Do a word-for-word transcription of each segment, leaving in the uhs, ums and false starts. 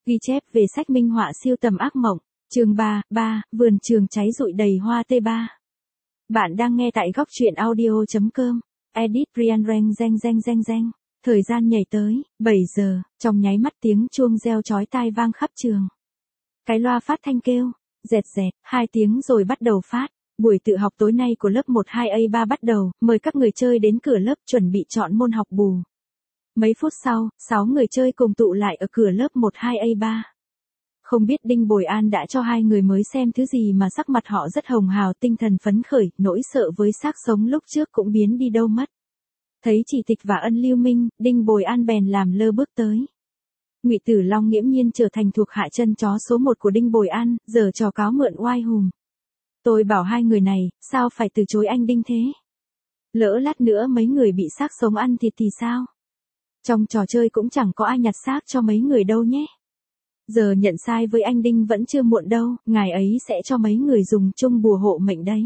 Ghi chép về sách minh họa siêu tầm ác mộng, chương ba, ba, vườn trường cháy rụi đầy hoa tê ba. Bạn đang nghe tại góc truyện audio chấm com, edit Brian Reng Reng Reng Reng Reng. Thời gian nhảy tới, bảy giờ, trong nháy mắt tiếng chuông reo chói tai vang khắp trường. Cái loa phát thanh kêu, dẹt dẹt, hai tiếng rồi bắt đầu phát. Buổi tự học tối nay của lớp một hai A ba bắt đầu, mời các người chơi đến cửa lớp chuẩn bị chọn môn học bù. Mấy phút sau, sáu người chơi cùng tụ lại ở cửa lớp một hai A ba. Không biết Đinh Bồi An đã cho hai người mới xem thứ gì mà sắc mặt họ rất hồng hào, tinh thần phấn khởi, nỗi sợ với xác sống lúc trước cũng biến đi đâu mất. Thấy Chỉ Tịch và Ân Lưu Minh, Đinh Bồi An bèn làm lơ bước tới. Ngụy Tử Long nghiễm nhiên trở thành thuộc hạ chân chó số một của Đinh Bồi An, giờ trò cáo mượn oai hùng. Tôi bảo hai người này, sao phải từ chối anh Đinh thế? Lỡ lát nữa mấy người bị xác sống ăn thịt thì sao? Trong trò chơi cũng chẳng có ai nhặt xác cho mấy người đâu nhé. Giờ nhận sai với anh Đinh vẫn chưa muộn đâu, ngài ấy sẽ cho mấy người dùng chung bùa hộ mệnh đấy.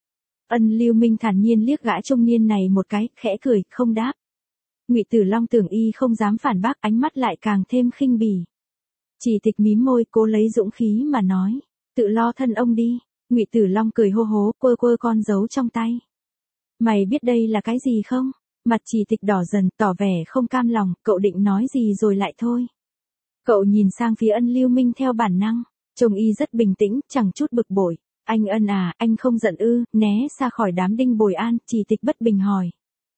Ân Lưu Minh thản nhiên liếc gã trung niên này một cái, khẽ cười, không đáp. Ngụy Tử Long tưởng y không dám phản bác, ánh mắt lại càng thêm khinh bỉ. Chỉ Tịch mím môi, cố lấy dũng khí mà nói, tự lo thân ông đi. Ngụy Tử Long cười hô hố, quơ quơ con dấu trong tay. Mày biết đây là cái gì không? Mặt Chỉ Tịch đỏ dần, tỏ vẻ không cam lòng, cậu định nói gì rồi lại thôi. Cậu nhìn sang phía Ân Lưu Minh theo bản năng, trông y rất bình tĩnh, chẳng chút bực bội. Anh Ân à, anh không giận ư? Né xa khỏi đám Đinh Bồi An, Chỉ Tịch bất bình hỏi.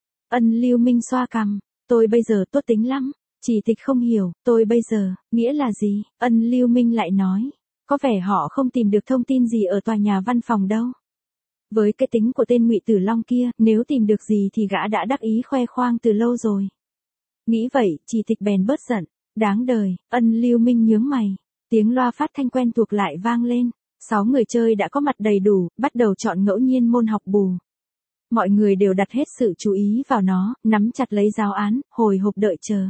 Ân Lưu Minh xoa cằm, tôi bây giờ tốt tính lắm. Chỉ Tịch không hiểu, tôi bây giờ, nghĩa là gì? Ân Lưu Minh lại nói. Có vẻ họ không tìm được thông tin gì ở tòa nhà văn phòng đâu. Với cái tính của tên Ngụy Tử Long kia, nếu tìm được gì thì gã đã đắc ý khoe khoang từ lâu rồi. Nghĩ vậy, Chỉ Tịch bèn bớt giận. Đáng đời, Ân Lưu Minh nhướng mày. Tiếng loa phát thanh quen thuộc lại vang lên. Sáu người chơi đã có mặt đầy đủ, bắt đầu chọn ngẫu nhiên môn học bù. Mọi người đều đặt hết sự chú ý vào nó, nắm chặt lấy giáo án, hồi hộp đợi chờ.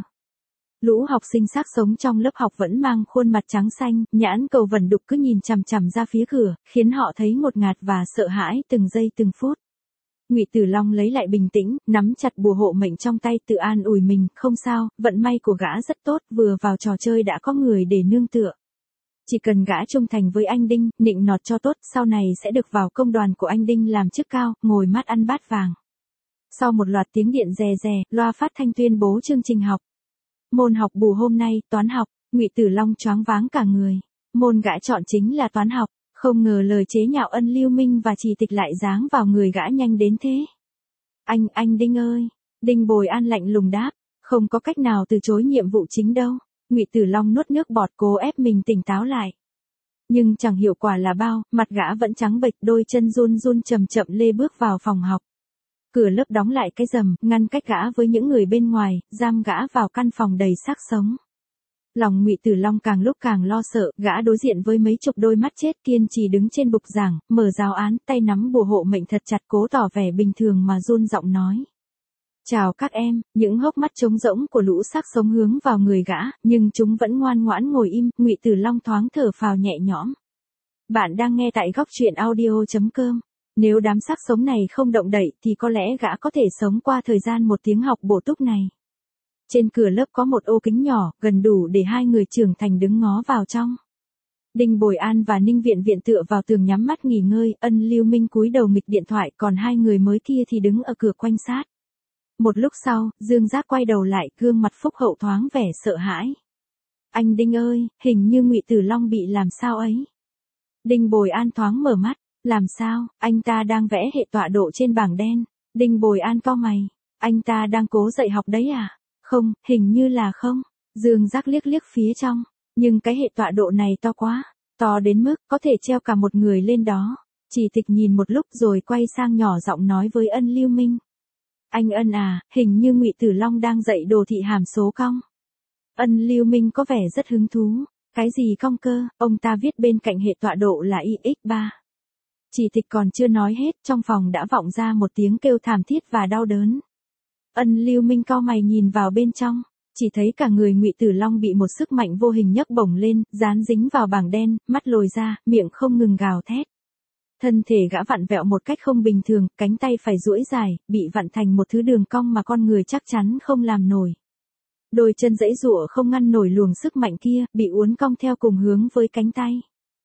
Lũ học sinh xác sống trong lớp học vẫn mang khuôn mặt trắng xanh, nhãn cầu vẩn đục cứ nhìn chằm chằm ra phía cửa, khiến họ thấy ngột ngạt và sợ hãi từng giây từng phút. Ngụy Tử Long lấy lại bình tĩnh, nắm chặt bùa hộ mệnh trong tay, tự an ủi mình, không sao, vận may của gã rất tốt, vừa vào trò chơi đã có người để nương tựa. Chỉ cần gã trung thành với anh Đinh, nịnh nọt cho tốt, sau này sẽ được vào công đoàn của anh Đinh làm chức cao, ngồi mát ăn bát vàng. Sau một loạt tiếng điện rè rè, loa phát thanh tuyên bố chương trình học. Môn học bù hôm nay, toán học. Ngụy Tử Long choáng váng cả người. Môn gã chọn chính là toán học, không ngờ lời chế nhạo Ân Lưu Minh và Chỉ Tịch lại giáng vào người gã nhanh đến thế. Anh, anh Đinh ơi! Đinh Bồi An lạnh lùng đáp, không có cách nào từ chối nhiệm vụ chính đâu. Ngụy Tử Long nuốt nước bọt cố ép mình tỉnh táo lại. Nhưng chẳng hiệu quả là bao, mặt gã vẫn trắng bệch, đôi chân run run chậm chậm lê bước vào phòng học. Cửa lớp đóng lại cái rầm, ngăn cách gã với những người bên ngoài, giam gã vào căn phòng đầy xác sống. Lòng Ngụy Tử Long càng lúc càng lo sợ, gã đối diện với mấy chục đôi mắt chết kiên trì đứng trên bục giảng, mở giáo án, tay nắm bùa hộ mệnh thật chặt, cố tỏ vẻ bình thường mà run giọng nói. Chào các em. Những hốc mắt trống rỗng của lũ xác sống hướng vào người gã, nhưng chúng vẫn ngoan ngoãn ngồi im. Ngụy Tử Long thoáng thở phào nhẹ nhõm. Bạn đang nghe tại góc truyện audio chấm com. Nếu đám xác sống này không động đậy thì có lẽ gã có thể sống qua thời gian một tiếng học bổ túc này. Trên cửa lớp có một ô kính nhỏ, gần đủ để hai người trưởng thành đứng ngó vào trong. Đinh Bồi An và Ninh Viện Viện tựa vào tường nhắm mắt nghỉ ngơi, Ân Lưu Minh cúi đầu nghịch điện thoại, còn hai người mới kia thì đứng ở cửa quanh sát. Một lúc sau, Dương Giác quay đầu lại, gương mặt phúc hậu thoáng vẻ sợ hãi. Anh Đinh ơi, hình như Ngụy Tử Long bị làm sao ấy. Đinh Bồi An thoáng mở mắt, làm sao, anh ta đang vẽ hệ tọa độ trên bảng đen. Đinh Bồi An cau mày, anh ta đang cố dạy học đấy à? Không, hình như là không. Dương Giác liếc liếc phía trong, nhưng cái hệ tọa độ này to quá, to đến mức có thể treo cả một người lên đó. Chỉ Tịch nhìn một lúc rồi quay sang nhỏ giọng nói với Ân Lưu Minh. Anh Ân à, hình như Ngụy Tử Long đang dạy đồ thị hàm số cong. Ân Lưu Minh có vẻ rất hứng thú. Cái gì cong cơ? Ông ta viết bên cạnh hệ tọa độ là i x ba. Chỉ Tịch còn chưa nói hết, trong phòng đã vọng ra một tiếng kêu thảm thiết và đau đớn. Ân Lưu Minh cau mày nhìn vào bên trong, chỉ thấy cả người Ngụy Tử Long bị một sức mạnh vô hình nhấc bổng lên, dán dính vào bảng đen, mắt lồi ra, miệng không ngừng gào thét. Thân thể gã vặn vẹo một cách không bình thường, cánh tay phải duỗi dài, bị vặn thành một thứ đường cong mà con người chắc chắn không làm nổi. Đôi chân giãy giụa không ngăn nổi luồng sức mạnh kia, bị uốn cong theo cùng hướng với cánh tay.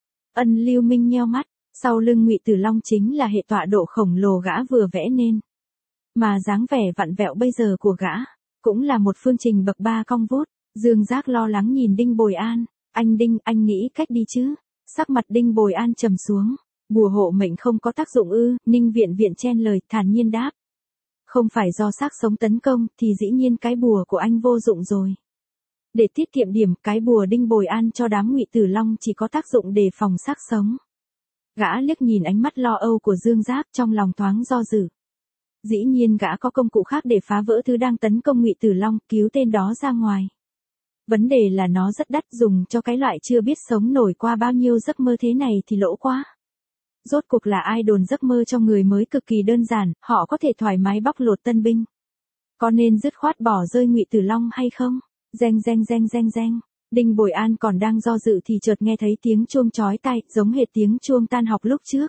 Ân Lưu Minh nheo mắt, sau lưng Ngụy Tử Long chính là hệ tọa độ khổng lồ gã vừa vẽ nên. Mà dáng vẻ vặn vẹo bây giờ của gã, cũng là một phương trình bậc ba cong vút. Dương Giác lo lắng nhìn Đinh Bồi An, anh Đinh, anh nghĩ cách đi chứ? Sắc mặt Đinh Bồi An trầm xuống, bùa hộ mệnh không có tác dụng ư? Ninh Viện Viện chen lời, thản nhiên đáp. Không phải do xác sống tấn công, thì dĩ nhiên cái bùa của anh vô dụng rồi. Để tiết kiệm điểm, cái bùa Đinh Bồi An cho đám Ngụy Tử Long chỉ có tác dụng đề phòng xác sống. Gã liếc nhìn ánh mắt lo âu của Dương Giác, trong lòng thoáng do dự. Dĩ nhiên gã có công cụ khác để phá vỡ thứ đang tấn công Ngụy Tử Long, cứu tên đó ra ngoài. Vấn đề là nó rất đắt, dùng cho cái loại chưa biết sống nổi qua bao nhiêu giấc mơ thế này thì lỗ quá. Rốt cuộc là ai đồn giấc mơ cho người mới cực kỳ đơn giản, họ có thể thoải mái bóc lột tân binh. Có nên dứt khoát bỏ rơi Ngụy Tử Long hay không? Reng reng reng reng reng. Đinh Bồi An còn đang do dự thì chợt nghe thấy tiếng chuông chói tai, giống hệt tiếng chuông tan học lúc trước.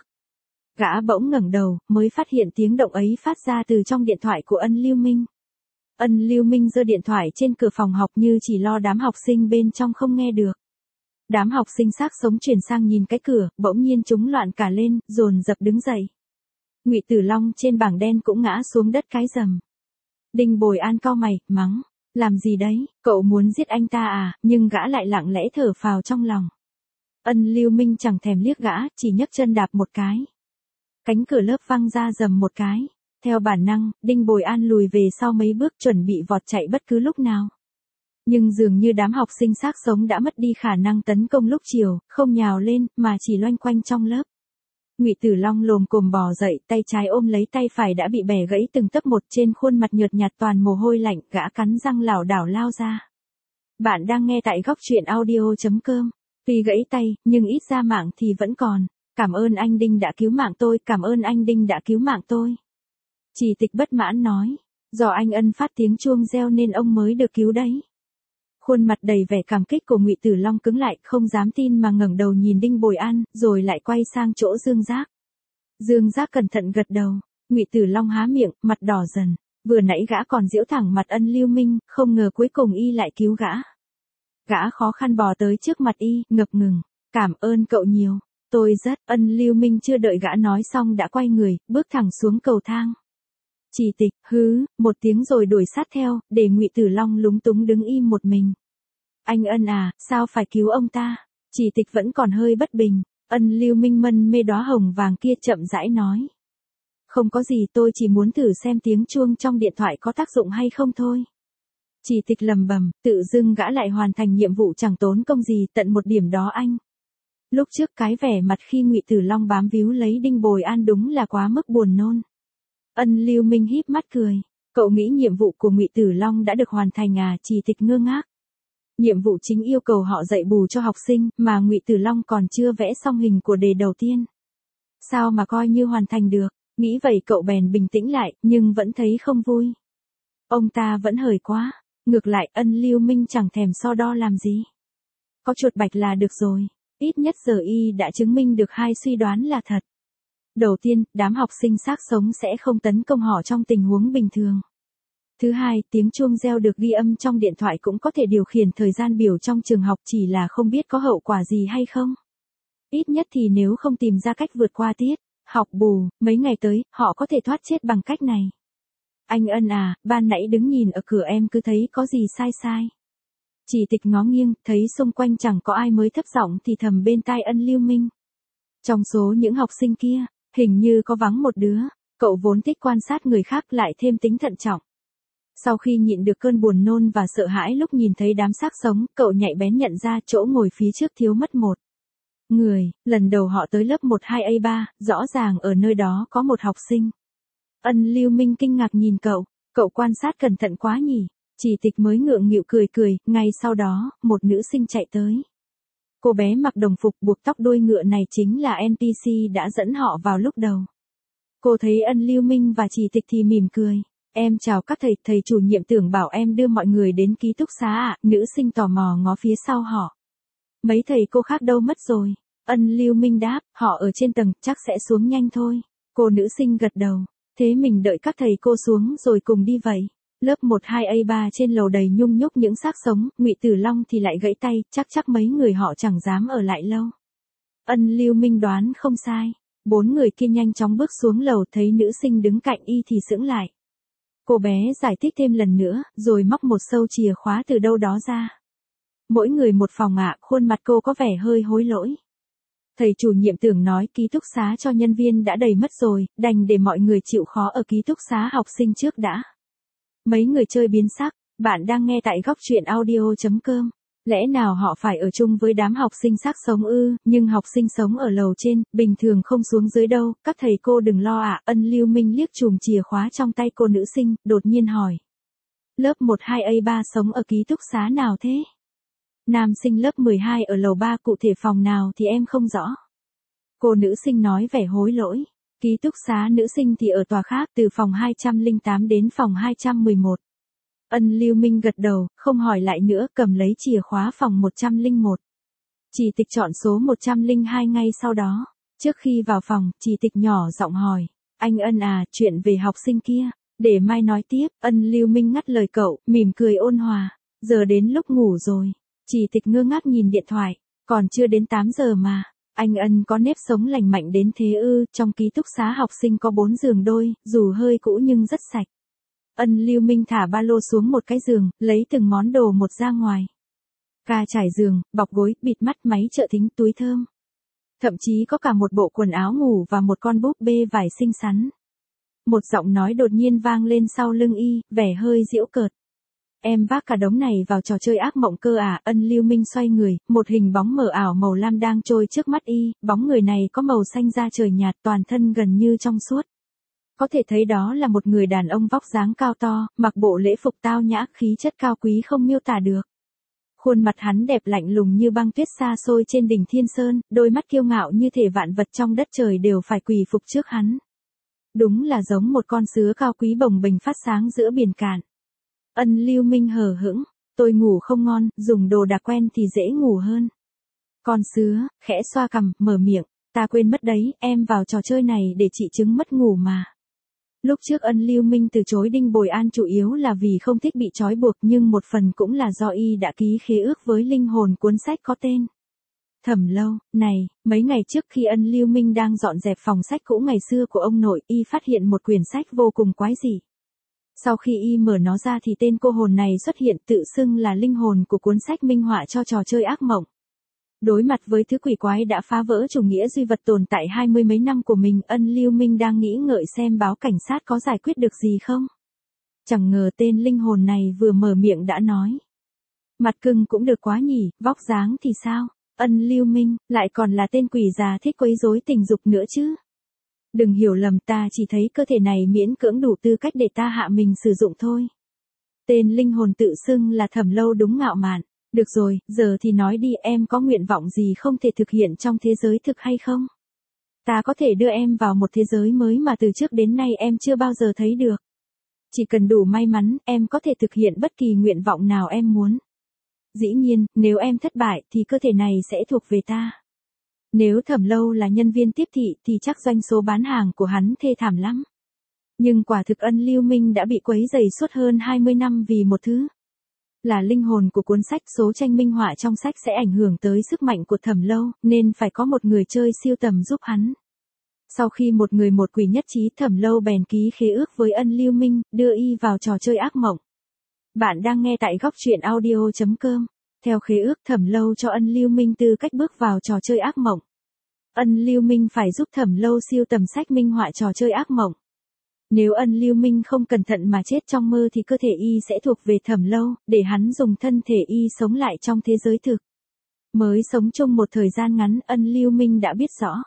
Gã bỗng ngẩng đầu, mới phát hiện tiếng động ấy phát ra từ trong điện thoại của Ân Lưu Minh. Ân Lưu Minh giơ điện thoại trên cửa phòng học như chỉ lo đám học sinh bên trong không nghe được. Đám học sinh xác sống chuyển sang nhìn cái cửa, bỗng nhiên chúng loạn cả lên, dồn dập đứng dậy. Ngụy Tử Long trên bảng đen cũng ngã xuống đất cái rầm. Đinh Bồi An cau mày, mắng, làm gì đấy, cậu muốn giết anh ta à? Nhưng gã lại lặng lẽ thở phào trong lòng. Ân Lưu Minh chẳng thèm liếc gã, chỉ nhấc chân đạp một cái. Cánh cửa lớp văng ra rầm một cái. Theo bản năng, Đinh Bồi An lùi về sau mấy bước, chuẩn bị vọt chạy bất cứ lúc nào. Nhưng dường như đám học sinh xác sống đã mất đi khả năng tấn công lúc chiều, không nhào lên, mà chỉ loanh quanh trong lớp. Ngụy Tử Long lồm cồm bò dậy, tay trái ôm lấy tay phải đã bị bẻ gãy từng tấc một, trên khuôn mặt nhợt nhạt toàn mồ hôi lạnh, gã cắn răng lảo đảo lao ra. Bạn đang nghe tại góc truyện audio chấm com. Tuy gãy tay, nhưng ít ra mạng thì vẫn còn. Cảm ơn anh Đinh đã cứu mạng tôi, cảm ơn anh Đinh đã cứu mạng tôi. Chỉ Tịch bất mãn nói, do anh Ân phát tiếng chuông reo nên ông mới được cứu đấy. Khuôn mặt đầy vẻ cảm kích của Ngụy Tử Long cứng lại, không dám tin mà ngẩng đầu nhìn Đinh Bồi An, rồi lại quay sang chỗ Dương Giác. Dương Giác cẩn thận gật đầu, Ngụy Tử Long há miệng, mặt đỏ dần, vừa nãy gã còn giễu thẳng mặt Ân Lưu Minh, không ngờ cuối cùng y lại cứu gã. Gã khó khăn bò tới trước mặt y, ngập ngừng, cảm ơn cậu nhiều, tôi rất, Ân Lưu Minh chưa đợi gã nói xong đã quay người, bước thẳng xuống cầu thang. Chỉ Tịch, hứ, một tiếng rồi đuổi sát theo, để Ngụy Tử Long lúng túng đứng im một mình. Anh Ân à, sao phải cứu ông ta? Chỉ Tịch vẫn còn hơi bất bình, Ân Lưu Minh mân mê đóa hồng vàng kia chậm rãi nói. Không có gì, tôi chỉ muốn thử xem tiếng chuông trong điện thoại có tác dụng hay không thôi. Chỉ Tịch lầm bầm, tự dưng gã lại hoàn thành nhiệm vụ chẳng tốn công gì, tận một điểm đó anh. Lúc trước cái vẻ mặt khi Ngụy Tử Long bám víu lấy Đinh Bồi An đúng là quá mức buồn nôn. Ân Lưu Minh híp mắt cười, cậu nghĩ nhiệm vụ của Ngụy Tử Long đã được hoàn thành à? Chỉ Tịch ngơ ngác. Nhiệm vụ chính yêu cầu họ dạy bù cho học sinh, mà Ngụy Tử Long còn chưa vẽ xong hình của đề đầu tiên. Sao mà coi như hoàn thành được? Nghĩ vậy cậu bèn bình tĩnh lại, nhưng vẫn thấy không vui. Ông ta vẫn hời quá. Ngược lại, Ân Lưu Minh chẳng thèm so đo làm gì. Có chuột bạch là được rồi. Ít nhất giờ y đã chứng minh được hai suy đoán là thật. Đầu tiên, đám học sinh xác sống sẽ không tấn công họ trong tình huống bình thường. Thứ hai, tiếng chuông reo được ghi âm trong điện thoại cũng có thể điều khiển thời gian biểu trong trường học, chỉ là không biết có hậu quả gì hay không. Ít nhất thì nếu không tìm ra cách vượt qua tiết học bù, mấy ngày tới, họ có thể thoát chết bằng cách này. Anh Ân à, ban nãy đứng nhìn ở cửa em cứ thấy có gì sai sai. Chỉ Tịch ngó nghiêng, thấy xung quanh chẳng có ai mới thấp giọng thì thầm bên tai Ân Lưu Minh. Trong số những học sinh kia, hình như có vắng một đứa, cậu vốn thích quan sát người khác lại thêm tính thận trọng. Sau khi nhịn được cơn buồn nôn và sợ hãi lúc nhìn thấy đám xác sống, cậu nhạy bén nhận ra chỗ ngồi phía trước thiếu mất một người, lần đầu họ tới lớp một hai A ba, rõ ràng ở nơi đó có một học sinh. Ân Lưu Minh kinh ngạc nhìn cậu, cậu quan sát cẩn thận quá nhỉ? Chỉ Tịch mới ngượng nghịu cười cười, ngay sau đó, một nữ sinh chạy tới. Cô bé mặc đồng phục buộc tóc đuôi ngựa này chính là en pê xê đã dẫn họ vào lúc đầu. Cô thấy Ân Lưu Minh và Chỉ Tịch thì mỉm cười. Em chào các thầy, thầy chủ nhiệm tưởng bảo em đưa mọi người đến ký túc xá ạ. À? Nữ sinh tò mò ngó phía sau họ. Mấy thầy cô khác đâu mất rồi? Ân Lưu Minh đáp, họ ở trên tầng, chắc sẽ xuống nhanh thôi. Cô nữ sinh gật đầu. Thế mình đợi các thầy cô xuống rồi cùng đi vậy. Lớp một hai A ba trên lầu đầy nhung nhúc những xác sống, Ngụy Tử Long thì lại gãy tay, chắc chắc mấy người họ chẳng dám ở lại lâu. Ân Lưu Minh đoán không sai. Bốn người kia nhanh chóng bước xuống lầu, thấy nữ sinh đứng cạnh y thì sững lại. Cô bé giải thích thêm lần nữa, rồi móc một sâu chìa khóa từ đâu đó ra. Mỗi người một phòng ạ, khuôn mặt cô có vẻ hơi hối lỗi. Thầy chủ nhiệm tưởng nói ký túc xá cho nhân viên đã đầy mất rồi, đành để mọi người chịu khó ở ký túc xá học sinh trước đã. Mấy người chơi biến sắc, bạn đang nghe tại góc truyện audio chấm com. Lẽ nào họ phải ở chung với đám học sinh xác sống ư, nhưng học sinh sống ở lầu trên, bình thường không xuống dưới đâu, các thầy cô đừng lo ạ. Ân Lưu Minh liếc chùm chìa khóa trong tay cô nữ sinh, đột nhiên hỏi. Lớp một hai A ba sống ở ký túc xá nào thế? Nam sinh lớp mười hai ở lầu ba, cụ thể phòng nào thì em không rõ. Cô nữ sinh nói vẻ hối lỗi. Ký túc xá nữ sinh thì ở tòa khác, từ phòng hai trăm lẻ tám đến phòng hai trăm mười một. Ân Lưu Minh gật đầu, không hỏi lại nữa, cầm lấy chìa khóa phòng một trăm lẻ một. Chỉ Tịch chọn số một trăm lẻ hai ngay sau đó. Trước khi vào phòng, Chỉ Tịch nhỏ giọng hỏi. Anh Ân à, chuyện về học sinh kia, để mai nói tiếp. Ân Lưu Minh ngắt lời cậu, mỉm cười ôn hòa. Giờ đến lúc ngủ rồi. Chỉ Tịch ngơ ngác nhìn điện thoại. Còn chưa đến tám giờ mà. Anh Ân có nếp sống lành mạnh đến thế ư? Trong ký túc xá học sinh có bốn giường đôi, dù hơi cũ nhưng rất sạch. Ân Lưu Minh thả ba lô xuống một cái giường, lấy từng món đồ một ra ngoài. Ca trải giường, bọc gối, bịt mắt, máy trợ thính, túi thơm. Thậm chí có cả một bộ quần áo ngủ và một con búp bê vải xinh xắn. Một giọng nói đột nhiên vang lên sau lưng y, vẻ hơi giễu cợt. Em vác cả đống này vào trò chơi ác mộng cơ à? Ân Lưu Minh xoay người, một hình bóng mờ ảo màu lam đang trôi trước mắt y, bóng người này có màu xanh da trời nhạt, toàn thân gần như trong suốt. Có thể thấy đó là một người đàn ông vóc dáng cao to, mặc bộ lễ phục tao nhã, khí chất cao quý không miêu tả được. Khuôn mặt hắn đẹp lạnh lùng như băng tuyết xa xôi trên đỉnh Thiên Sơn, đôi mắt kiêu ngạo như thể vạn vật trong đất trời đều phải quỳ phục trước hắn. Đúng là giống một con sứa cao quý bồng bềnh phát sáng giữa biển cạn. Ân Lưu Minh hờ hững, tôi ngủ không ngon, dùng đồ đặc quen thì dễ ngủ hơn. Con sứa, khẽ xoa cằm, mở miệng, ta quên mất đấy, em vào trò chơi này để trị chứng mất ngủ mà. Lúc trước Ân Lưu Minh từ chối Đinh Bồi An chủ yếu là vì không thích bị trói buộc, nhưng một phần cũng là do y đã ký khế ước với linh hồn cuốn sách có tên Thẩm Lâu. Này, mấy ngày trước khi Ân Lưu Minh đang dọn dẹp phòng sách cũ ngày xưa của ông nội, y phát hiện một quyển sách vô cùng quái dị. Sau khi y mở nó ra thì tên cô hồn này xuất hiện, tự xưng là linh hồn của cuốn sách minh họa cho trò chơi ác mộng. Đối mặt với thứ quỷ quái đã phá vỡ chủ nghĩa duy vật tồn tại hai mươi mấy năm của mình, Ân Lưu Minh đang nghĩ ngợi xem báo cảnh sát có giải quyết được gì không. Chẳng ngờ tên linh hồn này vừa mở miệng đã nói. Mặt cưng cũng được quá nhỉ, vóc dáng thì sao? Ân Lưu Minh, lại còn là tên quỷ già thích quấy rối tình dục nữa chứ. Đừng hiểu lầm, ta chỉ thấy cơ thể này miễn cưỡng đủ tư cách để ta hạ mình sử dụng thôi. Tên linh hồn tự xưng là Thẩm Lâu đúng ngạo mạn. Được rồi, giờ thì nói đi, em có nguyện vọng gì không thể thực hiện trong thế giới thực hay không? Ta có thể đưa em vào một thế giới mới mà từ trước đến nay em chưa bao giờ thấy được. Chỉ cần đủ may mắn, em có thể thực hiện bất kỳ nguyện vọng nào em muốn. Dĩ nhiên, nếu em thất bại thì cơ thể này sẽ thuộc về ta. Nếu Thẩm Lâu là nhân viên tiếp thị thì chắc doanh số bán hàng của hắn thê thảm lắm. Nhưng quả thực Ân Lưu Minh đã bị quấy rầy suốt hơn hai mươi năm vì một thứ. Là linh hồn của cuốn sách, số tranh minh họa trong sách sẽ ảnh hưởng tới sức mạnh của Thẩm Lâu, nên phải có một người chơi siêu tầm giúp hắn. Sau khi một người một quỷ nhất trí, Thẩm Lâu bèn ký khế ước với Ân Lưu Minh, đưa y vào trò chơi ác mộng. Bạn đang nghe tại góc truyện audio chấm com. Theo khế ước, Thẩm Lâu cho Ân Lưu Minh tư cách bước vào trò chơi ác mộng. Ân Lưu Minh phải giúp Thẩm Lâu siêu tầm sách minh họa trò chơi ác mộng. Nếu Ân Lưu Minh không cẩn thận mà chết trong mơ thì cơ thể y sẽ thuộc về Thẩm Lâu, để hắn dùng thân thể y sống lại trong thế giới thực. Mới sống chung một thời gian ngắn, Ân Lưu Minh đã biết rõ.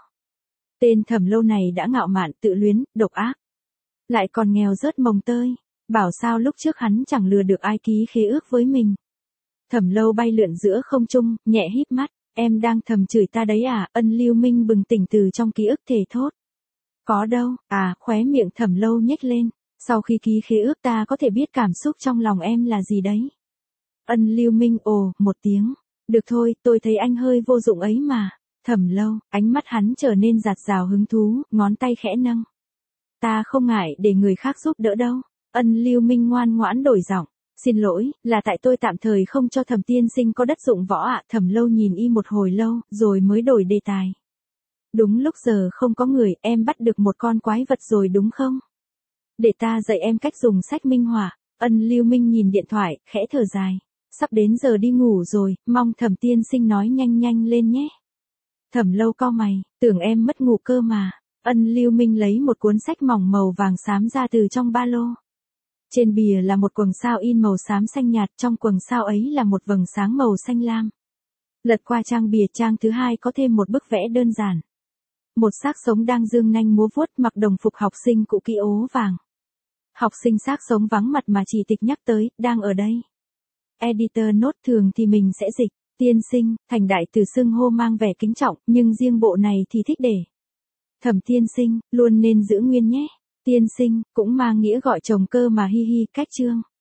Tên Thẩm Lâu này đã ngạo mạn, tự luyến, độc ác. Lại còn nghèo rớt mồng tơi. Bảo sao lúc trước hắn chẳng lừa được ai ký khế ước với mình. Thẩm Lâu bay lượn giữa không trung, nhẹ híp mắt. Em đang thầm chửi ta đấy à? Ân Lưu Minh bừng tỉnh từ trong ký ức thề thốt. Có đâu, à, khóe miệng Thẩm Lâu nhếch lên. Sau khi ký khế ước ta có thể biết cảm xúc trong lòng em là gì đấy. Ân Lưu Minh ồ, một tiếng. Được thôi, tôi thấy anh hơi vô dụng ấy mà. Thẩm Lâu, ánh mắt hắn trở nên rạt rào hứng thú, ngón tay khẽ nâng. Ta không ngại để người khác giúp đỡ đâu. Ân Lưu Minh ngoan ngoãn đổi giọng. Xin lỗi, là tại tôi tạm thời không cho Thẩm tiên sinh có đất dụng võ ạ. Thẩm Lâu nhìn y một hồi lâu, rồi mới đổi đề tài. Đúng lúc giờ không có người, em bắt được một con quái vật rồi đúng không? Để ta dạy em cách dùng sách minh họa. Ân Lưu Minh nhìn điện thoại, khẽ thở dài. Sắp đến giờ đi ngủ rồi, mong Thẩm tiên sinh nói nhanh nhanh lên nhé. Thẩm Lâu cau mày, tưởng em mất ngủ cơ mà. Ân Lưu Minh lấy một cuốn sách mỏng màu vàng xám ra từ trong ba lô. Trên bìa là một quầng sao in màu xám xanh nhạt, trong quầng sao ấy là một vầng sáng màu xanh lam. Lật qua trang bìa, trang thứ hai có thêm một bức vẽ đơn giản. Một xác sống đang dương nanh múa vuốt, mặc đồng phục học sinh cũ kỹ ố vàng. Học sinh xác sống vắng mặt mà chỉ tịch nhắc tới, đang ở đây. Editor nốt thường thì mình sẽ dịch, tiên sinh, thành đại từ xưng hô mang vẻ kính trọng, nhưng riêng bộ này thì thích để. Thẩm tiên sinh, luôn nên giữ nguyên nhé. Tiên sinh, cũng mang nghĩa gọi chồng cơ mà hi hi, cách chương.